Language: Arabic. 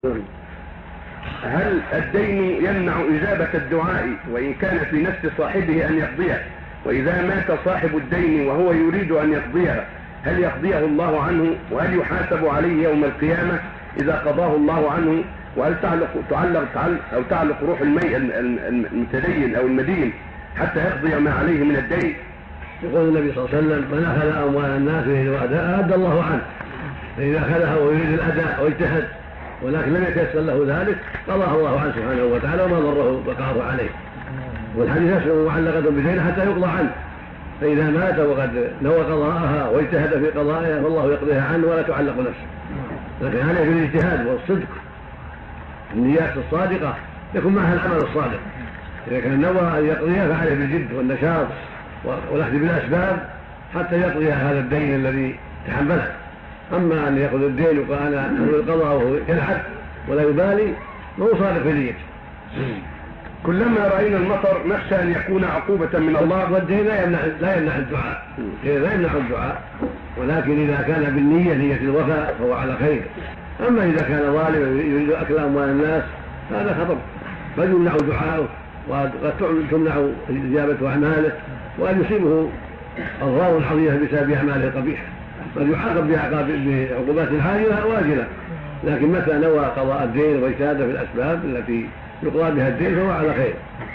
هل الدين يمنع إجابة الدعاء وإن كان في نفس صاحبه أن يقضيه؟ وإذا مات صاحب الدين وهو يريد أن يقضيها هل يقضيه الله عنه؟ وهل يحاسب عليه يوم القيامة إذا قضاه الله عنه؟ وهل تعلق روح المتدين أو المدين حتى يقضي ما عليه من الدين؟ يقول النبي صلى الله عليه وسلم: من أخذ أموال الناس يريد أداء أدى الله عنه، فإذا أخذها ويريد الأداء واجتهد ولكن لم يتيسر له ذلك قضاه الله عنه سبحانه وتعالى وما ضره بقاءه عليه. والحديث نفسه معلقة بدين حتى يقضى عنه، فإذا مات وقد نوى قضاءها واجتهد في قضائها فالله يقضيها عنه ولا تعلق نفسه، لكن عليه بالاجتهاد والصدق، النيات الصادقة يكون معها العمل الصادق. إذا كان نوى أن يقضيها فعليه بالجد والنشاط والأخذ بالأسباب حتى يقضي هذا الدين الذي تحمله. أما أن يأخذ الدين وقال أنا أعمل القضاء وهو يلحق ولا يبالي فهو صادق في نيته. كلما رأينا المطر نخشى أن يكون عقوبة من الله. والدين لا يمنع الدعاء، لا يمنع الدعاء، ولكن إذا كان بالنية نية الوفاء فهو على خير. أما إذا كان ظالما يريد أكل أموال الناس هذا خطر، قد يمنع دعاءه وقد تمنع إجابة أعماله وقد يصيبه أضرار عظيمة بسبب أعماله القبيحة، قد يعاقب بعقوبات عاجلة واجلة. لكن متى نوى قضاء الدين واجتهد في الأسباب التي يقضى بها الدين فهو على خير.